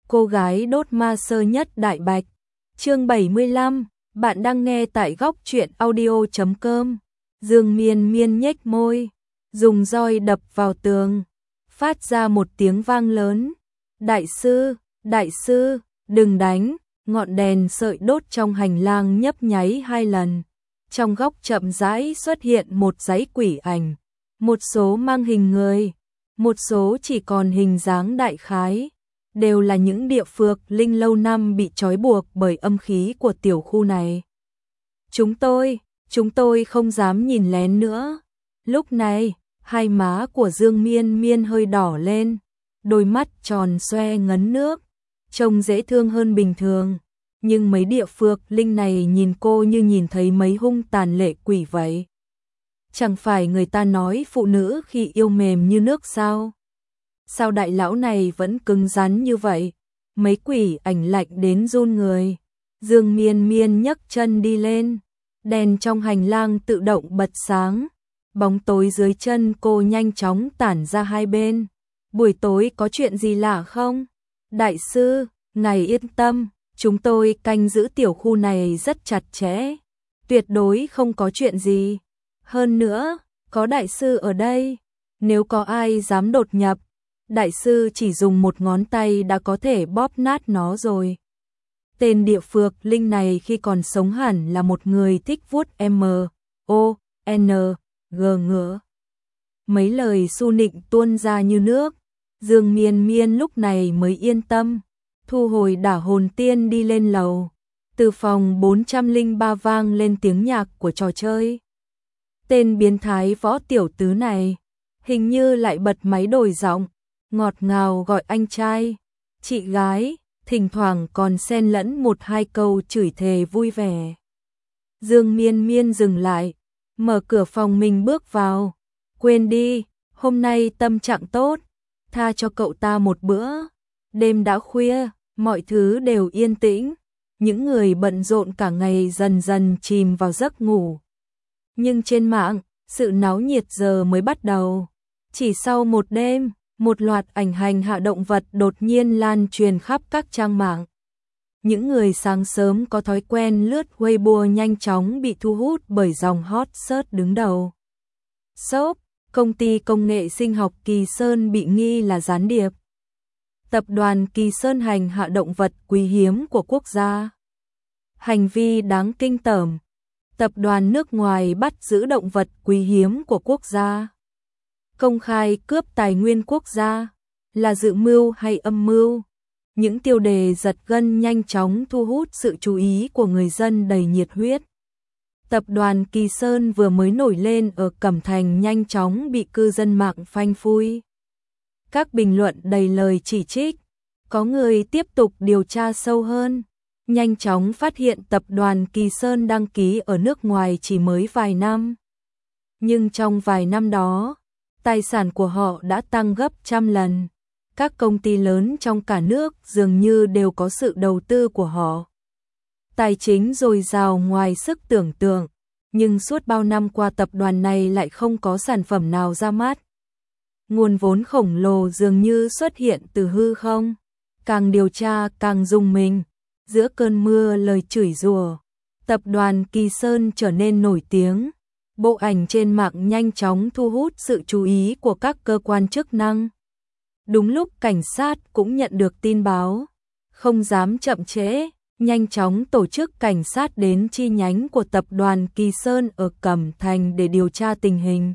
cô gái đốt ma sơ nhất Đại Bạch. Chương 75, bạn đang nghe tại góc truyện audio.com. Dương Miên Miên nhếch môi, dùng roi đập vào tường, phát ra một tiếng vang lớn. Đại sư, đừng đánh. Ngọn đèn sợi đốt trong hành lang nhấp nháy 2 lần. Trong góc chậm rãi xuất hiện một dãy quỷ ảnh, một số mang hình người, một số chỉ còn hình dáng đại khái, đều là những địa phược linh lâu năm bị trói buộc bởi âm khí của tiểu khu này. Chúng tôi không dám nhìn lén nữa. Lúc này, hai má của Dương Miên Miên hơi đỏ lên, đôi mắt tròn xoe ngấn nước, trông dễ thương hơn bình thường. Nhưng mấy địa phược linh này nhìn cô như nhìn thấy mấy hung tàn lệ quỷ vậy. Chẳng phải người ta nói phụ nữ khi yêu mềm như nước sao? Sao đại lão này vẫn cứng rắn như vậy? Mấy quỷ ảnh lạnh đến run người. Dương Miên Miên nhấc chân đi lên, đèn trong hành lang tự động bật sáng, bóng tối dưới chân cô nhanh chóng tản ra hai bên. Buổi tối có chuyện gì lạ không? Đại sư, ngài yên tâm, chúng tôi canh giữ tiểu khu này rất chặt chẽ, tuyệt đối không có chuyện gì. Hơn nữa, có đại sư ở đây, nếu có ai dám đột nhập, đại sư chỉ dùng một ngón tay đã có thể bóp nát nó rồi. Tên địa phược linh này khi còn sống hẳn là một người thích vuốt M.O.N.G ngựa. Mấy lời su nịnh tuôn ra như nước, Dương Miên Miên lúc này mới yên tâm, thu hồi đả hồn tiên đi lên lầu. Từ phòng 403 vang lên tiếng nhạc của trò chơi. Tên biến thái võ tiểu tứ này hình như lại bật máy đổi giọng, ngọt ngào gọi anh trai, chị gái, thỉnh thoảng còn xen lẫn một hai câu chửi thề vui vẻ. Dương Miên Miên dừng lại, mở cửa phòng mình bước vào. Quên đi, hôm nay tâm trạng tốt, tha cho cậu ta một bữa. Đêm đã khuya, mọi thứ đều yên tĩnh, những người bận rộn cả ngày dần dần chìm vào giấc ngủ. Nhưng trên mạng, sự náo nhiệt giờ mới bắt đầu. Chỉ sau một đêm, một loạt ảnh hành hạ động vật đột nhiên lan truyền khắp các trang mạng. Những người sáng sớm có thói quen lướt Weibo nhanh chóng bị thu hút bởi dòng hot search đứng đầu. Shop, công ty công nghệ sinh học Kỳ Sơn bị nghi là gián điệp. Tập đoàn Kỳ Sơn hành hạ động vật quý hiếm của quốc gia. Hành vi đáng kinh tởm. Tập đoàn nước ngoài bắt giữ động vật quý hiếm của quốc gia. Công khai cướp tài nguyên quốc gia, là dự mưu hay âm mưu? Những tiêu đề giật gân nhanh chóng thu hút sự chú ý của người dân đầy nhiệt huyết. Tập đoàn Kỳ Sơn vừa mới nổi lên ở Cẩm Thành nhanh chóng bị cư dân mạng phanh phui. Các bình luận đầy lời chỉ trích, có người tiếp tục điều tra sâu hơn, nhanh chóng phát hiện tập đoàn Kỳ Sơn đăng ký ở nước ngoài chỉ mới vài năm. Nhưng trong vài năm đó, tài sản của họ đã tăng gấp trăm lần. Các công ty lớn trong cả nước dường như đều có sự đầu tư của họ. Tài chính dồi dào ngoài sức tưởng tượng, nhưng suốt bao năm qua tập đoàn này lại không có sản phẩm nào ra mắt. Nguồn vốn khổng lồ dường như xuất hiện từ hư không. Càng điều tra càng rùng mình. Giữa cơn mưa lời chửi rủa, tập đoàn Kỳ Sơn trở nên nổi tiếng. Bộ ảnh trên mạng nhanh chóng thu hút sự chú ý của các cơ quan chức năng. Đúng lúc cảnh sát cũng nhận được tin báo, không dám chậm trễ, nhanh chóng tổ chức cảnh sát đến chi nhánh của tập đoàn Kỳ Sơn ở Cẩm Thành để điều tra tình hình.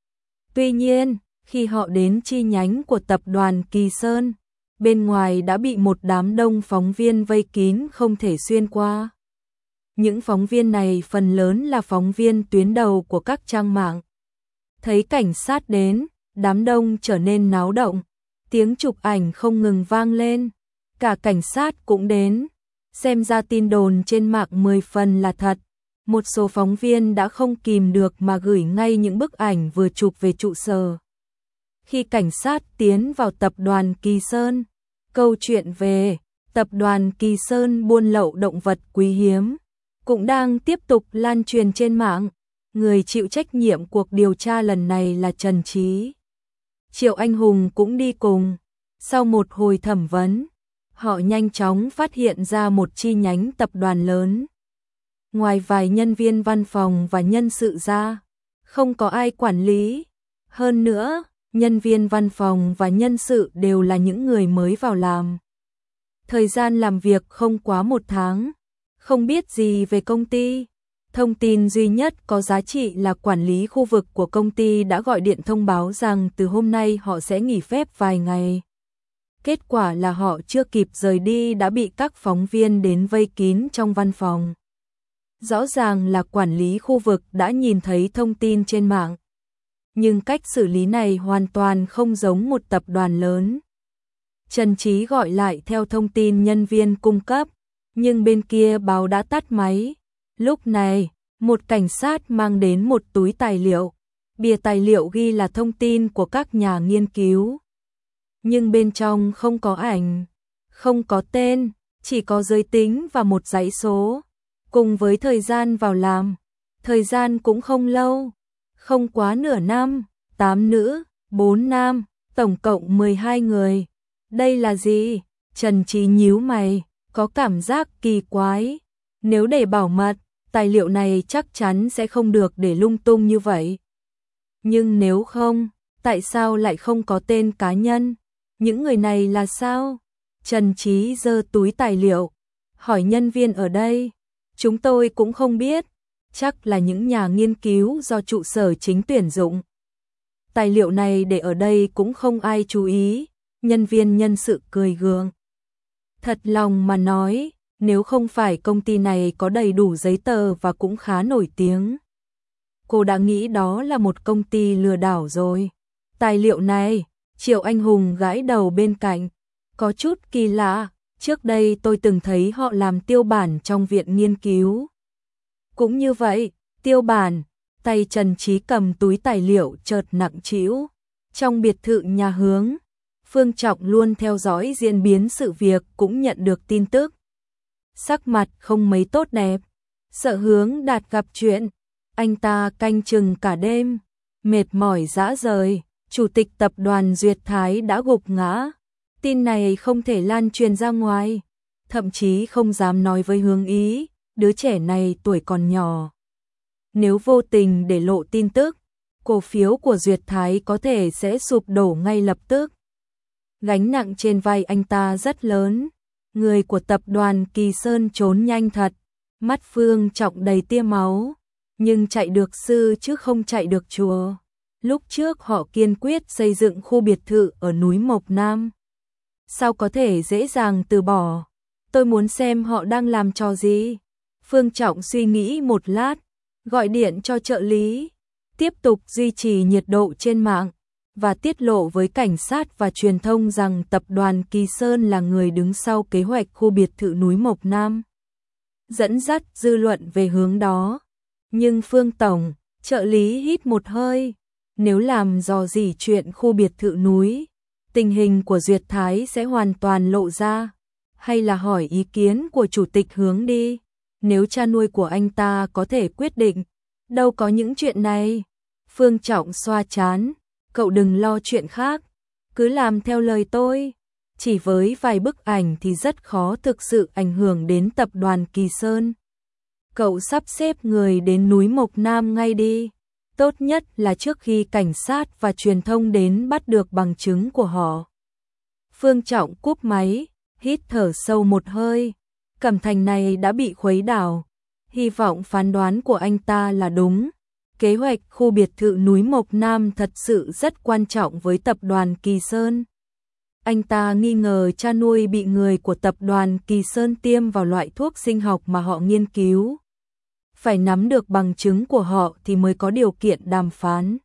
Tuy nhiên, khi họ đến chi nhánh của tập đoàn Kỳ Sơn, bên ngoài đã bị một đám đông phóng viên vây kín không thể xuyên qua. Những phóng viên này phần lớn là phóng viên tuyến đầu của các trang mạng. Thấy cảnh sát đến, đám đông trở nên náo động, tiếng chụp ảnh không ngừng vang lên. Cả cảnh sát cũng đến, xem ra tin đồn trên mạng 10 phần là thật. Một số phóng viên đã không kìm được mà gửi ngay những bức ảnh vừa chụp về trụ sở. Khi cảnh sát tiến vào tập đoàn Kỳ Sơn, câu chuyện về tập đoàn Kỳ Sơn buôn lậu động vật quý hiếm cũng đang tiếp tục lan truyền trên mạng. Người chịu trách nhiệm cuộc điều tra lần này là Trần Trí. Triệu Anh Hùng cũng đi cùng. Sau một hồi thẩm vấn, họ nhanh chóng phát hiện ra một chi nhánh tập đoàn lớn. Ngoài vài nhân viên văn phòng và nhân sự ra, không có ai quản lý. Hơn nữa, nhân viên văn phòng và nhân sự đều là những người mới vào làm. Thời gian làm việc không quá 1 tháng, không biết gì về công ty. Thông tin duy nhất có giá trị là quản lý khu vực của công ty đã gọi điện thông báo rằng từ hôm nay họ sẽ nghỉ phép vài ngày. Kết quả là họ chưa kịp rời đi đã bị các phóng viên đến vây kín trong văn phòng. Rõ ràng là quản lý khu vực đã nhìn thấy thông tin trên mạng. Nhưng cách xử lý này hoàn toàn không giống một tập đoàn lớn. Trần Trí gọi lại theo thông tin nhân viên cung cấp, nhưng bên kia báo đã tắt máy. Lúc này, một cảnh sát mang đến một túi tài liệu. Bìa tài liệu ghi là thông tin của các nhà nghiên cứu. Nhưng bên trong không có ảnh, không có tên, chỉ có giới tính và một dãy số. Cùng với thời gian vào làm, thời gian cũng không lâu, không quá nửa năm, 8 nữ, 4 nam, tổng cộng 12 người. Đây là gì? Trần Trí nhíu mày, có cảm giác kỳ quái. Nếu để bảo mật, tài liệu này chắc chắn sẽ không được để lung tung như vậy. Nhưng nếu không, tại sao lại không có tên cá nhân? Những người này là sao? Trần Trí giơ túi tài liệu, hỏi nhân viên ở đây. Chúng tôi cũng không biết, chắc là những nhà nghiên cứu do trụ sở chính tuyển dụng. Tài liệu này để ở đây cũng không ai chú ý, nhân viên nhân sự cười gượng. Thật lòng mà nói, nếu không phải công ty này có đầy đủ giấy tờ và cũng khá nổi tiếng, cô đã nghĩ đó là một công ty lừa đảo rồi. Tài liệu này, Triệu Anh Hùng gãi đầu bên cạnh, có chút kỳ lạ. Trước đây tôi từng thấy họ làm tiêu bản trong viện nghiên cứu. Cũng như vậy, tiêu bản, tay Trần Trí cầm túi tài liệu chợt nặng trĩu. Trong biệt thự nhà Hướng, Phương Trọng luôn theo dõi diễn biến sự việc cũng nhận được tin tức. Sắc mặt không mấy tốt đẹp, sợ Hướng Đạt gặp chuyện. Anh ta canh chừng cả đêm, mệt mỏi rã rời. Chủ tịch tập đoàn Duyệt Thái đã gục ngã. Tin này không thể lan truyền ra ngoài, thậm chí không dám nói với Hướng Ý, đứa trẻ này tuổi còn nhỏ. Nếu vô tình để lộ tin tức, cổ phiếu của Duyệt Thái có thể sẽ sụp đổ ngay lập tức. Gánh nặng trên vai anh ta rất lớn, người của tập đoàn Kỳ Sơn trốn nhanh thật, mắt Phương Trọng đầy tia máu, nhưng chạy được sư chứ không chạy được chùa. Lúc trước họ kiên quyết xây dựng khu biệt thự ở núi Mộc Nam. Sao có thể dễ dàng từ bỏ? Tôi muốn xem họ đang làm trò gì. Phương Trọng suy nghĩ một lát, gọi điện cho trợ lý, tiếp tục duy trì nhiệt độ trên mạng và tiết lộ với cảnh sát và truyền thông rằng tập đoàn Kỳ Sơn là người đứng sau kế hoạch khu biệt thự núi Mộc Nam, dẫn dắt dư luận về hướng đó. Nhưng Phương Tổng, trợ lý hít một hơi, nếu làm rò rỉ chuyện khu biệt thự núi, tình hình của Duyệt Thái sẽ hoàn toàn lộ ra. Hay là hỏi ý kiến của chủ tịch Hướng đi, nếu cha nuôi của anh ta có thể quyết định. Đâu có những chuyện này. Phương Trọng xoa trán, cậu đừng lo chuyện khác, cứ làm theo lời tôi. Chỉ với vài bức ảnh thì rất khó thực sự ảnh hưởng đến tập đoàn Kỳ Sơn. Cậu sắp xếp người đến núi Mộc Nam ngay đi. Tốt nhất là trước khi cảnh sát và truyền thông đến bắt được bằng chứng của họ. Phương Trọng cúp máy, hít thở sâu một hơi. Cẩm Thành này đã bị khuấy đảo. Hy vọng phán đoán của anh ta là đúng. Kế hoạch khu biệt thự núi Mộc Nam thật sự rất quan trọng với tập đoàn Kỳ Sơn. Anh ta nghi ngờ cha nuôi bị người của tập đoàn Kỳ Sơn tiêm vào loại thuốc sinh học mà họ nghiên cứu. Phải nắm được bằng chứng của họ thì mới có điều kiện đàm phán.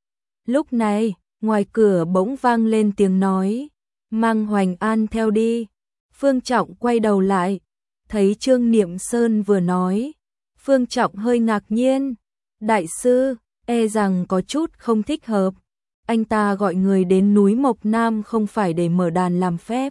Lúc này, ngoài cửa bỗng vang lên tiếng nói, mang Hoành An theo đi. Phương Trọng quay đầu lại, thấy Trương Niệm Sơn vừa nói. Phương Trọng hơi ngạc nhiên, đại sư, e rằng có chút không thích hợp. Anh ta gọi người đến núi Mộc Nam không phải để mở đàn làm phép.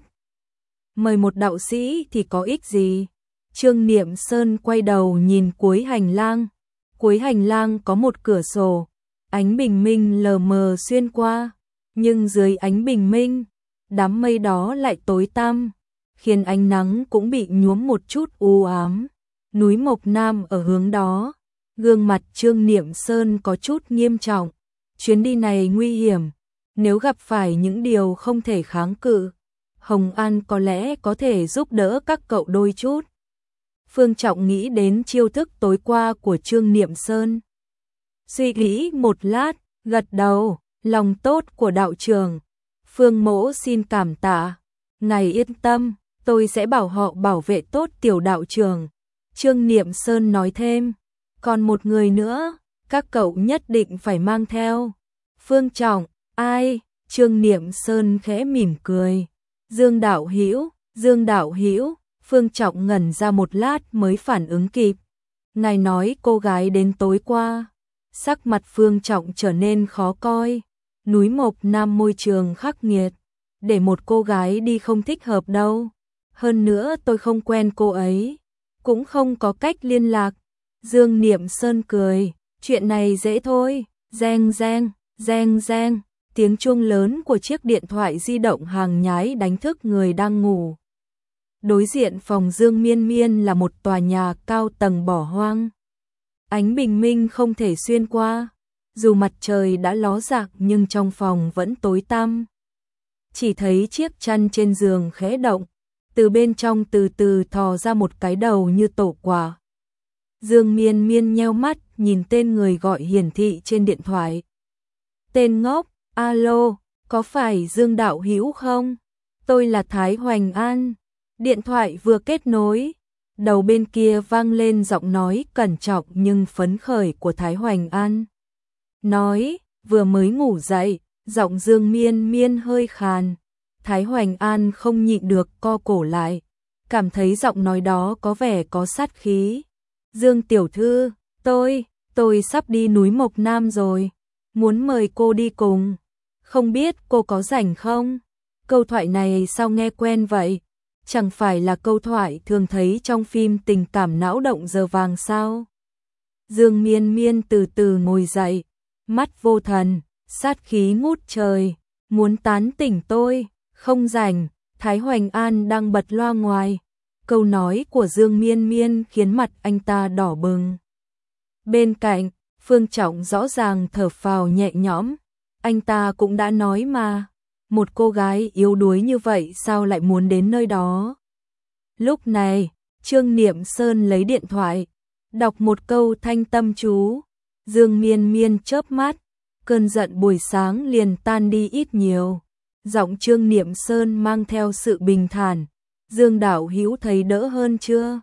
Mời một đạo sĩ thì có ích gì? Trương Niệm Sơn quay đầu nhìn cuối hành lang. Cuối hành lang có một cửa sổ, ánh bình minh lờ mờ xuyên qua, nhưng dưới ánh bình minh, đám mây đó lại tối tăm. khiến ánh nắng cũng bị nhuốm một chút u ám. Núi Mộc Nam ở hướng đó, gương mặt Trương Niệm Sơn có chút nghiêm trọng. Chuyến đi này nguy hiểm, nếu gặp phải những điều không thể kháng cự, Hồng An có lẽ có thể giúp đỡ các cậu đôi chút. Phương Trọng nghĩ đến chiêu thức tối qua của Trương Niệm Sơn. Suy nghĩ một lát, gật đầu, lòng tốt của đạo trưởng. Phương mỗ xin cảm tạ. Ngài yên tâm, tôi sẽ bảo họ bảo vệ tốt tiểu đạo trưởng. Trương Niệm Sơn nói thêm, còn một người nữa, các cậu nhất định phải mang theo. Phương Trọng, ai? Trương Niệm Sơn khẽ mỉm cười. Dương đạo hữu, Dương đạo hữu. Phương Trọng ngẩn ra một lát mới phản ứng kịp. Ngài nói cô gái đến tối qua. Sắc mặt Phương Trọng trở nên khó coi. Núi Mộc Nam môi trường khắc nghiệt, để một cô gái đi không thích hợp đâu. Hơn nữa tôi không quen cô ấy, cũng không có cách liên lạc. Dương Niệm Sơn cười, chuyện này dễ thôi. Reng reng, reng reng, tiếng chuông lớn của chiếc điện thoại di động hàng nhái đánh thức người đang ngủ. Đối diện phòng Dương Miên Miên là một tòa nhà cao tầng bỏ hoang. Ánh bình minh không thể xuyên qua, dù mặt trời đã ló dạng nhưng trong phòng vẫn tối tăm. Chỉ thấy chiếc chăn trên giường khẽ động, từ bên trong từ từ thò ra một cái đầu như tổ quả. Dương Miên Miên nheo mắt nhìn tên người gọi hiển thị trên điện thoại. Tên ngốc, alo, có phải Dương đạo hữu không? Tôi là Thái Hoành An. Điện thoại vừa kết nối, đầu bên kia vang lên giọng nói cẩn trọng nhưng phấn khởi của Thái Hoành An. Nói, vừa mới ngủ dậy, giọng Dương Miên Miên hơi khàn. Thái Hoành An không nhịn được co cổ lại, cảm thấy giọng nói đó có vẻ có sát khí. Dương tiểu thư, tôi sắp đi núi Mộc Nam rồi, muốn mời cô đi cùng, không biết cô có rảnh không? Câu thoại này sao nghe quen vậy? Chẳng phải là câu thoại thường thấy trong phim tình cảm não động giờ vàng sao? Dương Miên Miên từ từ ngồi dậy, mắt vô thần, sát khí ngút trời, muốn tán tỉnh tôi, không rảnh. Thái Hoành An đang bật loa ngoài. Câu nói của Dương Miên Miên khiến mặt anh ta đỏ bừng. Bên cạnh, Phương Trọng rõ ràng thở phào nhẹ nhõm. Anh ta cũng đã nói mà, một cô gái yếu đuối như vậy sao lại muốn đến nơi đó. Lúc này, Trương Niệm Sơn lấy điện thoại, đọc một câu thanh tâm chú. Dương Miên Miên chớp mắt, cơn giận buổi sáng liền tan đi ít nhiều. Giọng Trương Niệm Sơn mang theo sự bình thản. Dương đạo hữu thấy đỡ hơn chưa?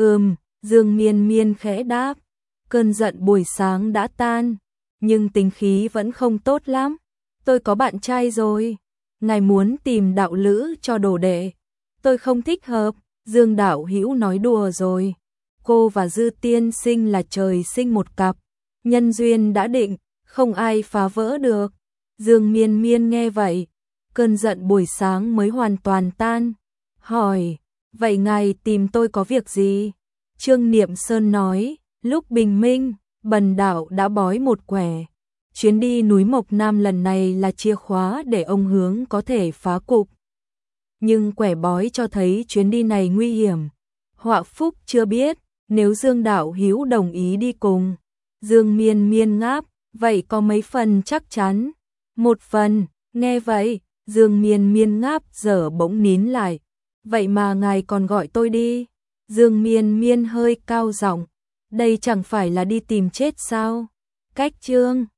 Dương Miên Miên khẽ đáp. Cơn giận buổi sáng đã tan, nhưng tính khí vẫn không tốt lắm. Tôi có bạn trai rồi. Ngài muốn tìm đạo lữ cho đồ đệ. Tôi không thích hợp. Dương đạo hữu nói đùa rồi. Cô và Dư tiên sinh là trời sinh một cặp. Nhân duyên đã định, không ai phá vỡ được. Dương Miên Miên nghe vậy, cơn giận buổi sáng mới hoàn toàn tan. Hỏi, vậy ngài tìm tôi có việc gì? Trương Niệm Sơn nói, lúc bình minh, Bần đạo đã bói một quẻ. Chuyến đi núi Mộc Nam lần này là chìa khóa để ông Hướng có thể phá cục. Nhưng quẻ bói cho thấy chuyến đi này nguy hiểm. Họa phúc chưa biết, nếu Dương đạo hữu đồng ý đi cùng. Dương Miên Miên ngáp, vậy có mấy phần chắc chắn? Một phần, nghe vậy, Dương Miên Miên ngáp giờ bỗng nín lại. Vậy mà ngài còn gọi tôi đi. Dương Miên Miên hơi cao giọng, đây chẳng phải là đi tìm chết sao? Cách chương